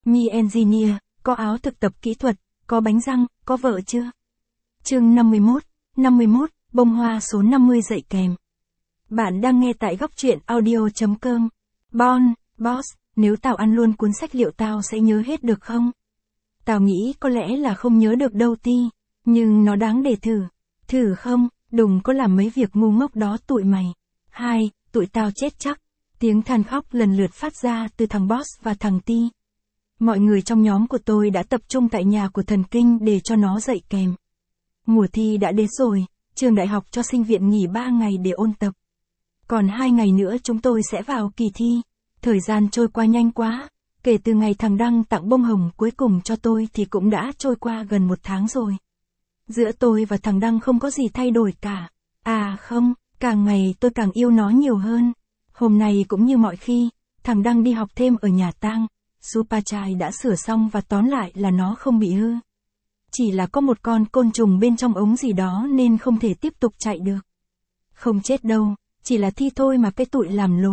Mi Engineer, có áo thực tập kỹ thuật, có bánh răng, có vợ chưa? Chương 51, bông hoa số 50 dạy kèm. Bạn đang nghe tại góc truyện audio.com. Boss, nếu tao ăn luôn cuốn sách liệu tao sẽ nhớ hết được không? Tao nghĩ có lẽ là không nhớ được đâu Ti, nhưng nó đáng để thử. Thử không, đừng có làm mấy việc ngu ngốc đó tụi mày. Tụi tao chết chắc. Tiếng than khóc lần lượt phát ra từ thằng Boss và thằng Ti. Mọi người trong nhóm của tôi đã tập trung tại nhà của thần kinh để cho nó dạy kèm. Mùa thi đã đến rồi, trường đại học cho sinh viên nghỉ 3 ngày để ôn tập. Còn 2 ngày nữa chúng tôi sẽ vào kỳ thi. Thời gian trôi qua nhanh quá, kể từ ngày thằng Đăng tặng bông hồng cuối cùng cho tôi thì cũng đã trôi qua gần 1 tháng rồi. Giữa tôi và thằng Đăng không có gì thay đổi cả. Không, càng ngày tôi càng yêu nó nhiều hơn. Hôm nay cũng như mọi khi, thằng Đăng đi học thêm ở nhà tang. Supachai đã sửa xong và tóm lại là nó không bị hư. Chỉ là có một con côn trùng bên trong ống gì đó nên không thể tiếp tục chạy được. Không chết đâu, chỉ là thi thôi mà cái tụi làm lố.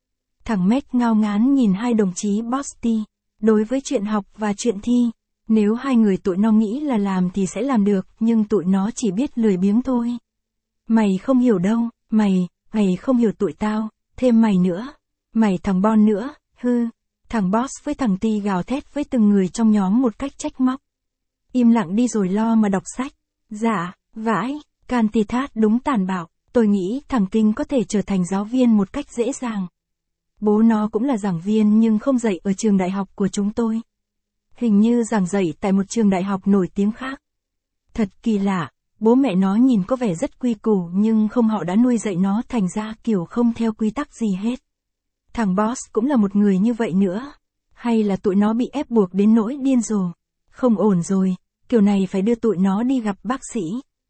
Thằng Mac ngao ngán nhìn hai đồng chí Bosti. Đối với chuyện học và chuyện thi, nếu hai người tụi nó nghĩ là làm thì sẽ làm được, nhưng tụi nó chỉ biết lười biếng thôi. Mày không hiểu đâu, mày không hiểu tụi tao, thêm mày nữa. Mày thằng Bon nữa, Thằng Boss với thằng Ti gào thét với từng người trong nhóm một cách trách móc. Im lặng đi rồi lo mà đọc sách. Dạ, vãi, Cantitat đúng tàn bạo, tôi nghĩ thằng Kinh có thể trở thành giáo viên một cách dễ dàng. Bố nó cũng là giảng viên nhưng không dạy ở trường đại học của chúng tôi. Hình như giảng dạy tại một trường đại học nổi tiếng khác. Thật kỳ lạ, bố mẹ nó nhìn có vẻ rất quy củ nhưng không, họ đã nuôi dạy nó thành ra kiểu không theo quy tắc gì hết. Thằng Boss cũng là một người như vậy nữa. Hay là tụi nó bị ép buộc đến nỗi điên rồ. Không ổn rồi, kiểu này phải đưa tụi nó đi gặp bác sĩ.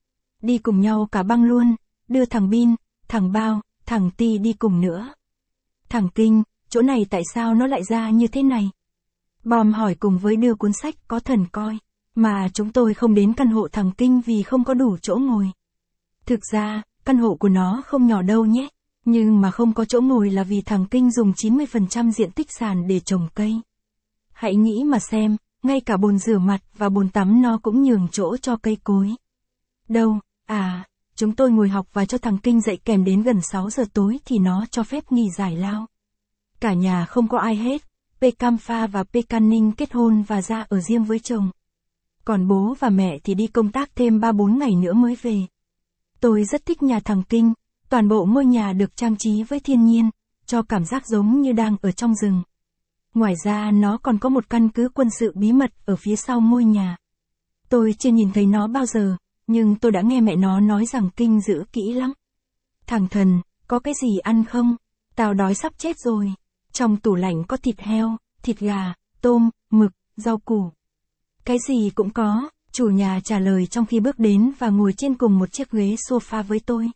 Đi cùng nhau cả băng luôn, đưa thằng Bin, thằng Bao, thằng Ti đi cùng nữa. Thằng Kinh, chỗ này tại sao nó lại ra như thế này? Bom hỏi cùng với đưa cuốn sách có thần coi. Mà chúng tôi không đến căn hộ thằng Kinh vì không có đủ chỗ ngồi. Thực ra, căn hộ của nó không nhỏ đâu nhé. Nhưng mà không có chỗ ngồi là vì thằng Kinh dùng 90% diện tích sàn để trồng cây. Hãy nghĩ mà xem, ngay cả bồn rửa mặt và bồn tắm nó cũng nhường chỗ cho cây cối. Đâu, chúng tôi ngồi học và cho thằng Kinh dạy kèm đến gần 6 giờ tối thì nó cho phép nghỉ giải lao. Cả nhà không có ai hết, Pekamfa và Pekaning kết hôn và ra ở riêng với chồng. Còn bố và mẹ thì đi công tác thêm 3-4 ngày nữa mới về. Tôi rất thích nhà thằng Kinh. Toàn bộ ngôi nhà được trang trí với thiên nhiên, cho cảm giác giống như đang ở trong rừng. Ngoài ra nó còn có một căn cứ quân sự bí mật ở phía sau ngôi nhà. Tôi chưa nhìn thấy nó bao giờ, nhưng tôi đã nghe mẹ nó nói rằng Kinh giữ kỹ lắm. Thằng thần, có cái gì ăn không? Tao đói sắp chết rồi. Trong tủ lạnh có thịt heo, thịt gà, tôm, mực, rau củ. Cái gì cũng có, chủ nhà trả lời trong khi bước đến và ngồi trên cùng một chiếc ghế sofa với tôi.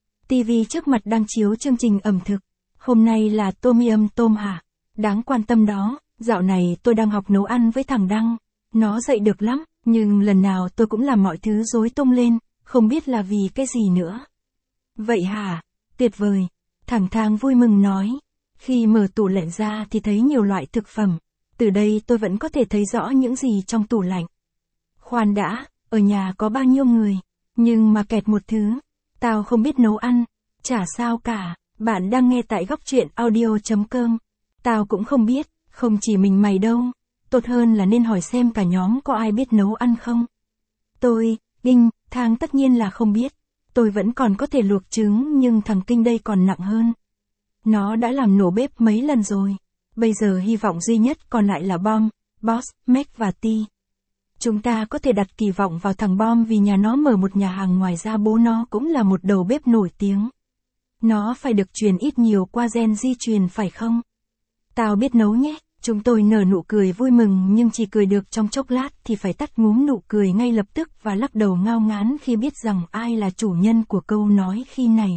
TV trước mặt đang chiếu chương trình ẩm thực. Hôm nay là Tom Tom hả? Đáng quan tâm đó, dạo này tôi đang học nấu ăn với thằng Đăng. Nó dạy được lắm, nhưng lần nào tôi cũng làm mọi thứ rối tung lên, không biết là vì cái gì nữa. Vậy hả? Tuyệt vời. Thằng Thang vui mừng nói. Khi mở tủ lạnh ra thì thấy nhiều loại thực phẩm. Từ đây tôi vẫn có thể thấy rõ những gì trong tủ lạnh. Khoan đã, ở nhà có bao nhiêu người? Nhưng mà kẹt một thứ. Tao không biết nấu ăn. Chả sao cả, bạn đang nghe tại góc truyện audio.com. Tao cũng không biết, không chỉ mình mày đâu. Tốt hơn là nên hỏi xem cả nhóm có ai biết nấu ăn không. Tôi, Kinh, Thang tất nhiên là không biết. Tôi vẫn còn có thể luộc trứng nhưng thằng Kinh đây còn nặng hơn. Nó đã làm nổ bếp mấy lần rồi. Bây giờ hy vọng duy nhất còn lại là Bom, Boss, Mac và Ti. Chúng ta có thể đặt kỳ vọng vào thằng Bom vì nhà nó mở một nhà hàng, ngoài ra bố nó cũng là một đầu bếp nổi tiếng. Nó phải được truyền ít nhiều qua gen di truyền phải không? Tao biết nấu nhé. Chúng tôi nở nụ cười vui mừng nhưng chỉ cười được trong chốc lát thì phải tắt ngúm nụ cười ngay lập tức và lắc đầu ngao ngán khi biết rằng ai là chủ nhân của câu nói khi này.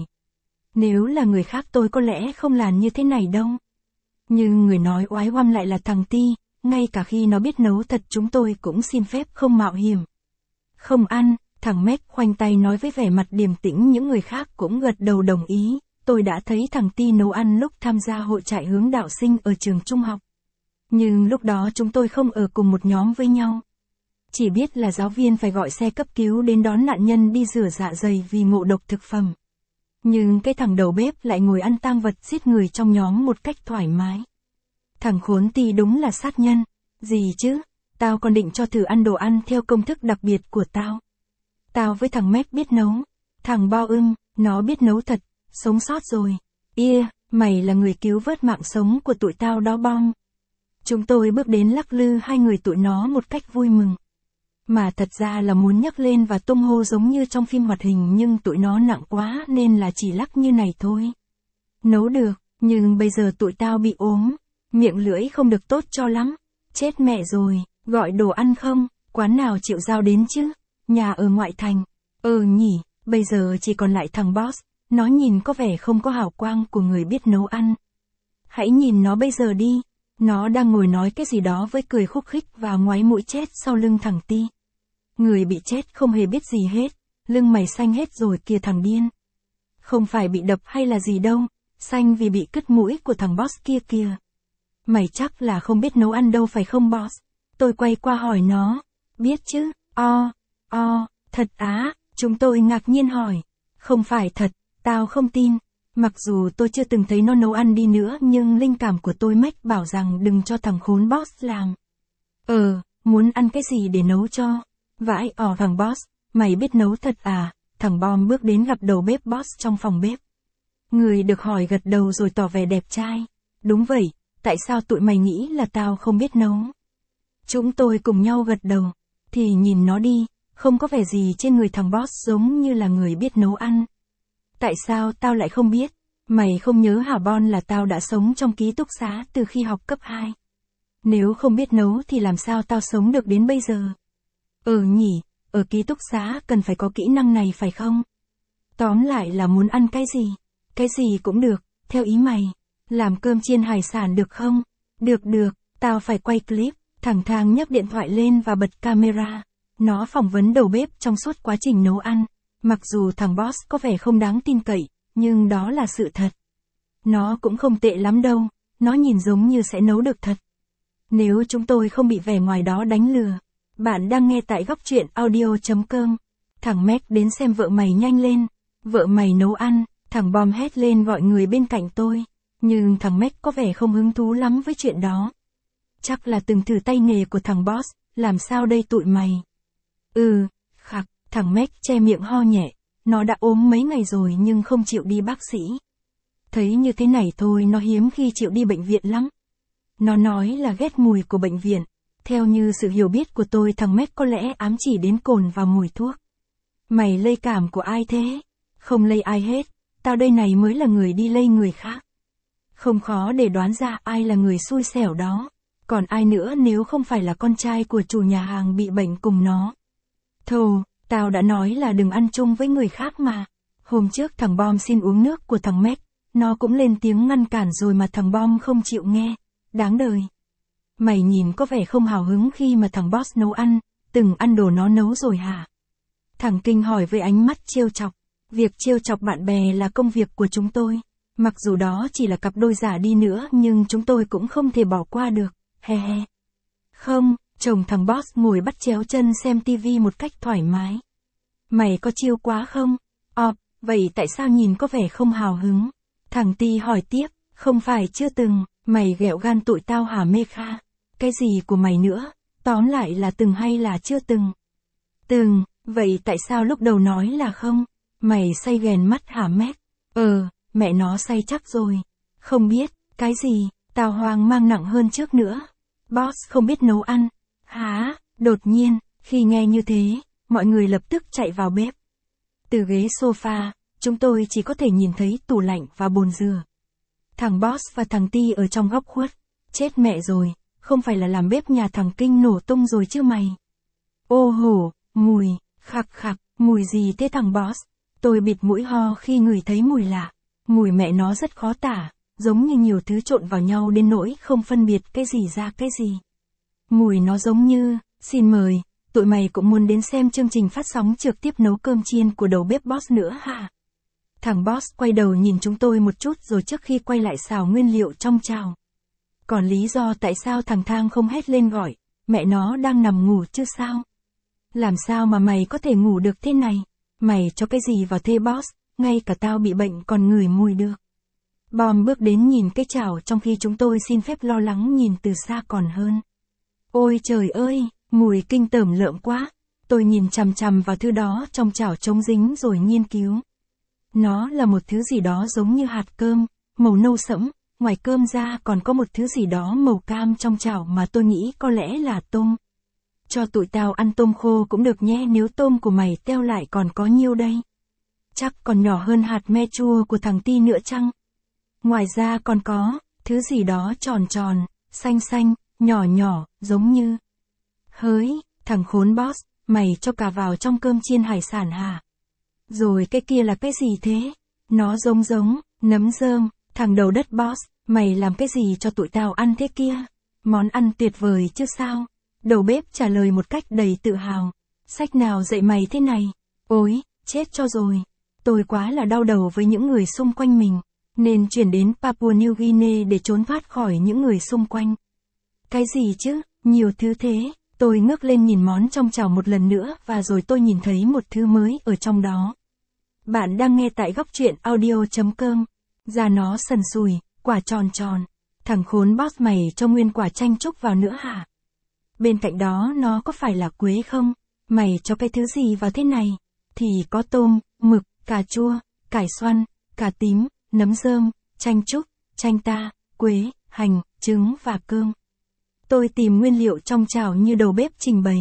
Nếu là người khác tôi có lẽ không làm như thế này đâu. Nhưng người nói oái oăm lại là thằng Ti. Ngay cả khi nó biết nấu thật chúng tôi cũng xin phép không mạo hiểm. Không ăn, thằng Mac khoanh tay nói với vẻ mặt điềm tĩnh, những người khác cũng gật đầu đồng ý. Tôi đã thấy thằng Ti nấu ăn lúc tham gia hội trại hướng đạo sinh ở trường trung học. Nhưng lúc đó chúng tôi không ở cùng một nhóm với nhau. Chỉ biết là giáo viên phải gọi xe cấp cứu đến đón nạn nhân đi rửa dạ dày vì ngộ độc thực phẩm. Nhưng cái thằng đầu bếp lại ngồi ăn tang vật giết người trong nhóm một cách thoải mái. Thằng khốn Ti đúng là sát nhân. Gì chứ, tao còn định cho thử ăn đồ ăn theo công thức đặc biệt của tao. Tao với thằng Mac biết nấu. Thằng Bao nó biết nấu thật, sống sót rồi. Mày là người cứu vớt mạng sống của tụi tao đó Bom. Chúng tôi bước đến lắc lư hai người tụi nó một cách vui mừng. Mà thật ra là muốn nhấc lên và tung hô giống như trong phim hoạt hình, nhưng tụi nó nặng quá nên là chỉ lắc như này thôi. Nấu được, nhưng bây giờ tụi tao bị ốm, miệng lưỡi không được tốt cho lắm. Chết mẹ rồi, gọi đồ ăn không, quán nào chịu giao đến chứ, nhà ở ngoại thành. Nhỉ, bây giờ chỉ còn lại thằng Boss, nó nhìn có vẻ không có hào quang của người biết nấu ăn. Hãy nhìn nó bây giờ đi, nó đang ngồi nói cái gì đó với cười khúc khích và ngoáy mũi chết sau lưng thằng Ti. Người bị chết không hề biết gì hết, lưng mày xanh hết rồi kìa thằng điên. Không phải bị đập hay là gì đâu, xanh vì bị cứt mũi của thằng Boss kia kìa. Mày chắc là không biết nấu ăn đâu phải không Boss? Tôi quay qua hỏi nó. Biết chứ, thật á, chúng tôi ngạc nhiên hỏi. Không phải thật, tao không tin. Mặc dù tôi chưa từng thấy nó nấu ăn đi nữa nhưng linh cảm của tôi mách bảo rằng đừng cho thằng khốn Boss làm. Muốn ăn cái gì để nấu cho? Vãi thằng Boss, mày biết nấu thật à? Thằng Bom bước đến gặp đầu bếp Boss trong phòng bếp. Người được hỏi gật đầu rồi tỏ vẻ đẹp trai. Đúng vậy, tại sao tụi mày nghĩ là tao không biết nấu? Chúng tôi cùng nhau gật đầu. Thì nhìn nó đi, không có vẻ gì trên người thằng Boss giống như là người biết nấu ăn. Tại sao tao lại không biết? Mày không nhớ hả Bon là tao đã sống trong ký túc xá từ khi học cấp 2. Nếu không biết nấu thì làm sao tao sống được đến bây giờ? Nhỉ, ở ký túc xá cần phải có kỹ năng này phải không? Tóm lại là muốn ăn cái gì cũng được, theo ý mày. Làm cơm chiên hải sản được không? Được, tao phải quay clip. Thằng Thang nhấc điện thoại lên và bật camera. Nó phỏng vấn đầu bếp trong suốt quá trình nấu ăn. Mặc dù thằng Boss có vẻ không đáng tin cậy, nhưng đó là sự thật. Nó cũng không tệ lắm đâu, nó nhìn giống như sẽ nấu được thật. Nếu chúng tôi không bị vẻ ngoài đó đánh lừa. Bạn đang nghe tại góc truyện audio.com. Thằng Mac đến xem vợ mày nhanh lên. Vợ mày nấu ăn, thằng Bom hét lên gọi người bên cạnh tôi. Nhưng thằng Mac có vẻ không hứng thú lắm với chuyện đó. Chắc là từng thử tay nghề của thằng Boss, làm sao đây tụi mày? Khặc, thằng Mac che miệng ho nhẹ. Nó đã ốm mấy ngày rồi nhưng không chịu đi bác sĩ. Thấy như thế này thôi nó hiếm khi chịu đi bệnh viện lắm. Nó nói là ghét mùi của bệnh viện. Theo như sự hiểu biết của tôi thằng Mac có lẽ ám chỉ đến cồn và mùi thuốc. Mày lây cảm của ai thế? Không lây ai hết, tao đây này mới là người đi lây người khác. Không khó để đoán ra ai là người xui xẻo đó. Còn ai nữa nếu không phải là con trai của chủ nhà hàng bị bệnh cùng nó. Thồ, tao đã nói là đừng ăn chung với người khác mà. Hôm trước thằng Bom xin uống nước của thằng Mac, nó cũng lên tiếng ngăn cản rồi mà thằng Bom không chịu nghe. Đáng đời. Mày nhìn có vẻ không hào hứng khi mà thằng Boss nấu ăn, từng ăn đồ nó nấu rồi hả? Thằng Kinh hỏi với ánh mắt trêu chọc. Việc trêu chọc bạn bè là công việc của chúng tôi. Mặc dù đó chỉ là cặp đôi giả đi nữa nhưng chúng tôi cũng không thể bỏ qua được. He. Không, chồng thằng Boss ngồi bắt chéo chân xem tivi một cách thoải mái. Mày có chiêu quá không? Vậy tại sao nhìn có vẻ không hào hứng? Thằng Ti hỏi tiếp, không phải chưa từng, mày ghẹo gan tụi tao hả Mê Kha? Cái gì của mày nữa? Tóm lại là từng hay là chưa từng? Từng, vậy tại sao lúc đầu nói là không? Mày say ghèn mắt hả Mac? Mẹ nó say chắc rồi. Không biết, cái gì, tao hoang mang nặng hơn trước nữa. Boss không biết nấu ăn. Hả? Đột nhiên, khi nghe như thế, mọi người lập tức chạy vào bếp. Từ ghế sofa, chúng tôi chỉ có thể nhìn thấy tủ lạnh và bồn rửa. Thằng Boss và thằng Ti ở trong góc khuất. Chết mẹ rồi, không phải là làm bếp nhà thằng Kinh nổ tung rồi chứ mày. Ô hổ, mùi, khặc khặc, mùi gì thế thằng Boss? Tôi bịt mũi ho khi ngửi thấy mùi lạ. Mùi mẹ nó rất khó tả, giống như nhiều thứ trộn vào nhau đến nỗi không phân biệt cái gì ra cái gì. Mùi nó giống như, xin mời, tụi mày cũng muốn đến xem chương trình phát sóng trực tiếp nấu cơm chiên của đầu bếp Boss nữa hả? Thằng Boss quay đầu nhìn chúng tôi một chút rồi trước khi quay lại xào nguyên liệu trong chảo. Còn lý do tại sao thằng Thang không hét lên gọi, mẹ nó đang nằm ngủ chứ sao? Làm sao mà mày có thể ngủ được thế này? Mày cho cái gì vào thế boss, ngay cả tao bị bệnh còn ngửi mùi được. Bom bước đến nhìn cái chảo trong khi chúng tôi xin phép lo lắng nhìn từ xa còn hơn. Ôi trời ơi, mùi kinh tởm lợm quá. Tôi nhìn chằm chằm vào thứ đó trong chảo chống dính rồi nghiên cứu. Nó là một thứ gì đó giống như hạt cơm, màu nâu sẫm, ngoài cơm ra còn có một thứ gì đó màu cam trong chảo mà tôi nghĩ có lẽ là tôm. Cho tụi tao ăn tôm khô cũng được nhé, nếu tôm của mày teo lại còn có nhiêu đây? Chắc còn nhỏ hơn hạt me chua của thằng Ti nữa chăng? Ngoài ra còn có, thứ gì đó tròn tròn, xanh xanh, nhỏ nhỏ, giống như... Hỡi, thằng khốn boss, mày cho cả vào trong cơm chiên hải sản hả? Rồi cái kia là cái gì thế? Nó giống nấm rơm, thằng đầu đất boss, mày làm cái gì cho tụi tao ăn thế kia? Món ăn tuyệt vời chứ sao? Đầu bếp trả lời một cách đầy tự hào. Sách nào dạy mày thế này? Ôi, chết cho rồi. Tôi quá là đau đầu với những người xung quanh mình, nên chuyển đến Papua New Guinea để trốn thoát khỏi những người xung quanh. Cái gì chứ, nhiều thứ thế. Tôi ngước lên nhìn món trong chảo một lần nữa và rồi tôi nhìn thấy một thứ mới ở trong đó. Bạn đang nghe tại góc truyện audio.com. Da nó sần sùi, quả tròn tròn. Thằng khốn boss mày cho nguyên quả chanh trúc vào nữa hả? Bên cạnh đó nó có phải là quế không? Mày cho cái thứ gì vào thế này? Thì có tôm, mực, cà chua, cải xoăn, cà tím, nấm rơm, chanh trúc, chanh ta, quế, hành, trứng và cơm. Tôi tìm nguyên liệu trong chảo như đầu bếp trình bày.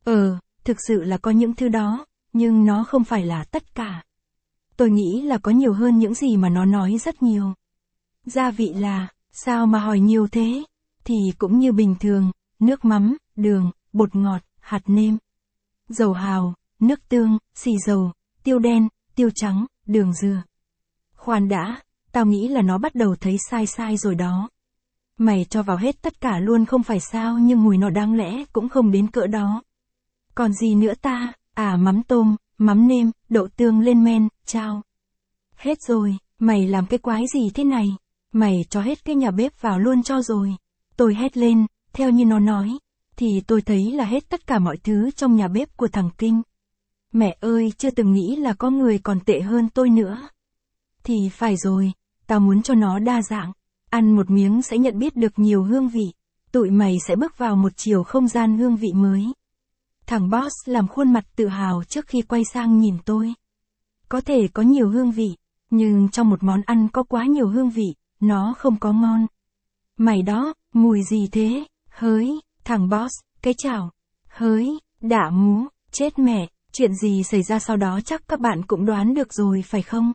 Thực sự là có những thứ đó, nhưng nó không phải là tất cả. Tôi nghĩ là có nhiều hơn những gì mà nó nói rất nhiều. Gia vị là, sao mà hỏi nhiều thế? Thì cũng như bình thường, nước mắm, đường, bột ngọt, hạt nêm, dầu hào, nước tương, xì dầu, tiêu đen, tiêu trắng, đường dừa. Khoan đã, tao nghĩ là nó bắt đầu thấy sai rồi đó. Mày cho vào hết tất cả luôn không phải sao, nhưng mùi nó đáng lẽ cũng không đến cỡ đó. Còn gì nữa ta? Mắm tôm, mắm nêm, đậu tương lên men, chao. Hết rồi, mày làm cái quái gì thế này? Mày cho hết cái nhà bếp vào luôn cho rồi. Tôi hét lên, theo như nó nói, thì tôi thấy là hết tất cả mọi thứ trong nhà bếp của thằng Kinh. Mẹ ơi, chưa từng nghĩ là có người còn tệ hơn tôi nữa. Thì phải rồi, tao muốn cho nó đa dạng. Ăn một miếng sẽ nhận biết được nhiều hương vị. Tụi mày sẽ bước vào một chiều không gian hương vị mới. Thằng boss làm khuôn mặt tự hào trước khi quay sang nhìn tôi. Có thể có nhiều hương vị, nhưng trong một món ăn có quá nhiều hương vị, nó không có ngon. Mày đó, mùi gì thế? Hỡi, thằng boss, cái chảo. Hỡi, đả mú, chết mẹ, chuyện gì xảy ra sau đó chắc các bạn cũng đoán được rồi phải không?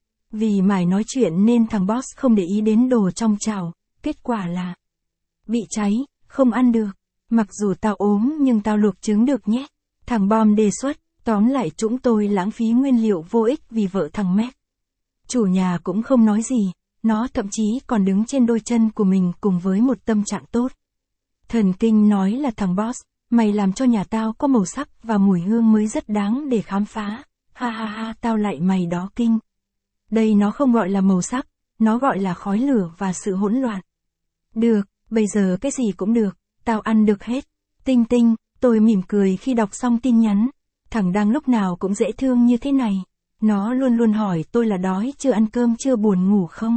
Vì mải nói chuyện nên thằng boss không để ý đến đồ trong chảo, kết quả là bị cháy, không ăn được. Mặc dù tao ốm nhưng tao luộc trứng được nhé. Thằng Bom đề xuất, tóm lại chúng tôi lãng phí nguyên liệu vô ích vì vợ thằng Mac. Chủ nhà cũng không nói gì, nó thậm chí còn đứng trên đôi chân của mình cùng với một tâm trạng tốt. Thần Kinh nói là thằng boss, mày làm cho nhà tao có màu sắc và mùi hương mới rất đáng để khám phá. Ha ha ha, tao lại mày đó Kinh. Đây nó không gọi là màu sắc, nó gọi là khói lửa và sự hỗn loạn. Được, bây giờ cái gì cũng được, tao ăn được hết. Tinh Tinh, tôi mỉm cười khi đọc xong tin nhắn. Thằng đang lúc nào cũng dễ thương như thế này. Nó luôn luôn hỏi tôi là đói chưa, ăn cơm chưa, buồn ngủ không.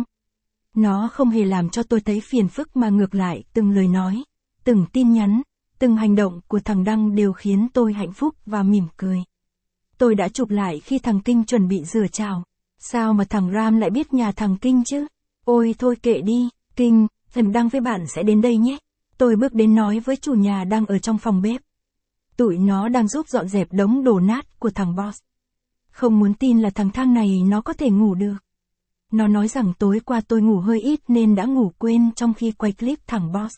Nó không hề làm cho tôi thấy phiền phức mà ngược lại từng lời nói, từng tin nhắn, từng hành động của thằng Đăng đều khiến tôi hạnh phúc và mỉm cười. Tôi đã chụp lại khi thằng Kinh chuẩn bị rửa chảo. Sao mà thằng Ram lại biết nhà thằng Kinh chứ? Ôi thôi kệ đi, Kinh, thằng Đăng với bạn sẽ đến đây nhé. Tôi bước đến nói với chủ nhà đang ở trong phòng bếp. Tụi nó đang giúp dọn dẹp đống đổ nát của thằng boss. Không muốn tin là thằng Thang này nó có thể ngủ được. Nó nói rằng tối qua tôi ngủ hơi ít nên đã ngủ quên trong khi quay clip thằng boss.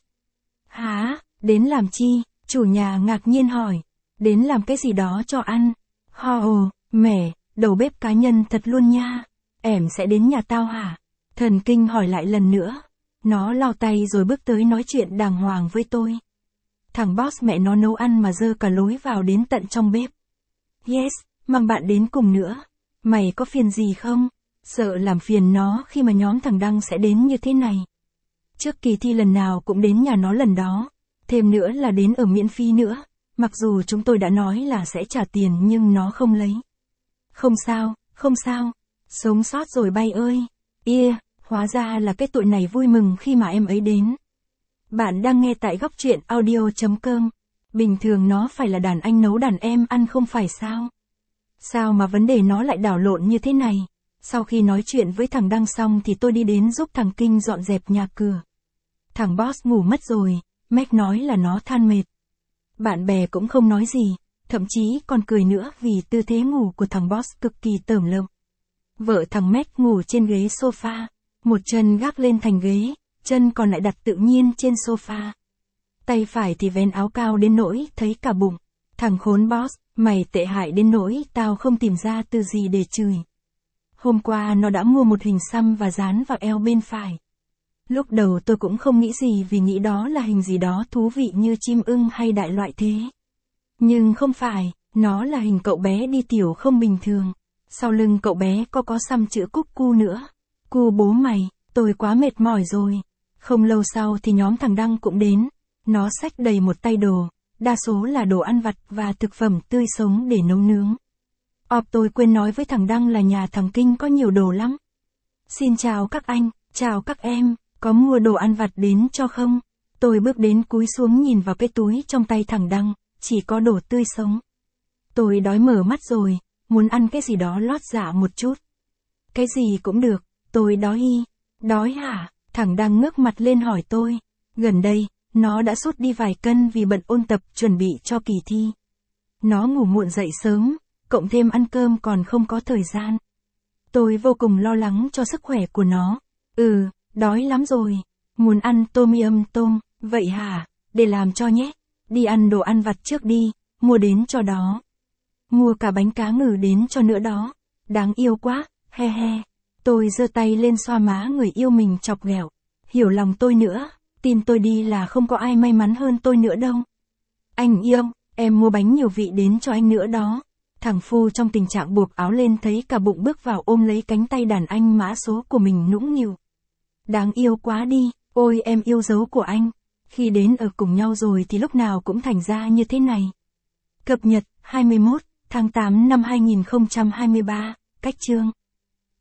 Hả? Đến làm chi? Chủ nhà ngạc nhiên hỏi. Đến làm cái gì đó cho ăn. Mẹ, đầu bếp cá nhân thật luôn nha. Em sẽ đến nhà tao hả? Thần Kinh hỏi lại lần nữa. Nó lau tay rồi bước tới nói chuyện đàng hoàng với tôi. Thằng boss mẹ nó nấu ăn mà dơ cả lối vào đến tận trong bếp. Yes, mang bạn đến cùng nữa. Mày có phiền gì không? Sợ làm phiền nó khi mà nhóm thằng Đăng sẽ đến như thế này. Trước kỳ thi lần nào cũng đến nhà nó lần đó. Thêm nữa là đến ở miễn phí nữa. Mặc dù chúng tôi đã nói là sẽ trả tiền nhưng nó không lấy. Không sao, không sao. Sống sót rồi bay ơi. Hóa ra là cái tụi này vui mừng khi mà em ấy đến. Bạn đang nghe tại góc truyện audio.com. Bình thường nó phải là đàn anh nấu đàn em ăn không phải sao? Sao mà vấn đề nó lại đảo lộn như thế này? Sau khi nói chuyện với thằng Đăng xong thì tôi đi đến giúp thằng Kinh dọn dẹp nhà cửa. Thằng Boss ngủ mất rồi, Mac nói là nó than mệt. Bạn bè cũng không nói gì, thậm chí còn cười nữa vì tư thế ngủ của thằng Boss cực kỳ tởm lợm. Vợ thằng Mac ngủ trên ghế sofa, một chân gác lên thành ghế, chân còn lại đặt tự nhiên trên sofa. Tay phải thì vén áo cao đến nỗi thấy cả bụng. Thằng khốn Boss, mày tệ hại đến nỗi tao không tìm ra từ gì để chửi. Hôm qua nó đã mua một hình xăm và dán vào eo bên phải. Lúc đầu tôi cũng không nghĩ gì vì nghĩ đó là hình gì đó thú vị như chim ưng hay đại loại thế. Nhưng không phải, nó là hình cậu bé đi tiểu không bình thường. Sau lưng cậu bé có xăm chữ cúc cu nữa. Cu bố mày, tôi quá mệt mỏi rồi. Không lâu sau thì nhóm thằng Đăng cũng đến. Nó xách đầy một tay đồ, đa số là đồ ăn vặt và thực phẩm tươi sống để nấu nướng. Tôi quên nói với thằng Đăng là nhà thằng Kinh có nhiều đồ lắm. Xin chào các anh, chào các em, có mua đồ ăn vặt đến cho không? Tôi bước đến cúi xuống nhìn vào cái túi trong tay thằng Đăng, chỉ có đồ tươi sống. Tôi đói mở mắt rồi, muốn ăn cái gì đó lót dạ một chút. Cái gì cũng được, tôi đói. Đói hả? Thằng Đăng ngước mặt lên hỏi tôi. Gần đây, nó đã sút đi vài cân vì bận ôn tập chuẩn bị cho kỳ thi. Nó ngủ muộn dậy sớm, cộng thêm ăn cơm còn không có thời gian. Tôi vô cùng lo lắng cho sức khỏe của nó. Đói lắm rồi. Muốn ăn tom yum tôm, vậy hả? Để làm cho nhé. Đi ăn đồ ăn vặt trước đi, mua đến cho đó. Mua cả bánh cá ngừ đến cho nữa đó. Đáng yêu quá, he he. Tôi giơ tay lên xoa má người yêu mình chọc ghẹo. Hiểu lòng tôi nữa, tin tôi đi là không có ai may mắn hơn tôi nữa đâu. Anh yêu, em mua bánh nhiều vị đến cho anh nữa đó. Thằng Phu trong tình trạng buộc áo lên thấy cả bụng bước vào ôm lấy cánh tay đàn anh mã số của mình nũng nịu. Đáng yêu quá đi, ôi em yêu dấu của anh. Khi đến ở cùng nhau rồi thì lúc nào cũng thành ra như thế này. Cập nhật 21 tháng 8 năm 2023, cách chương.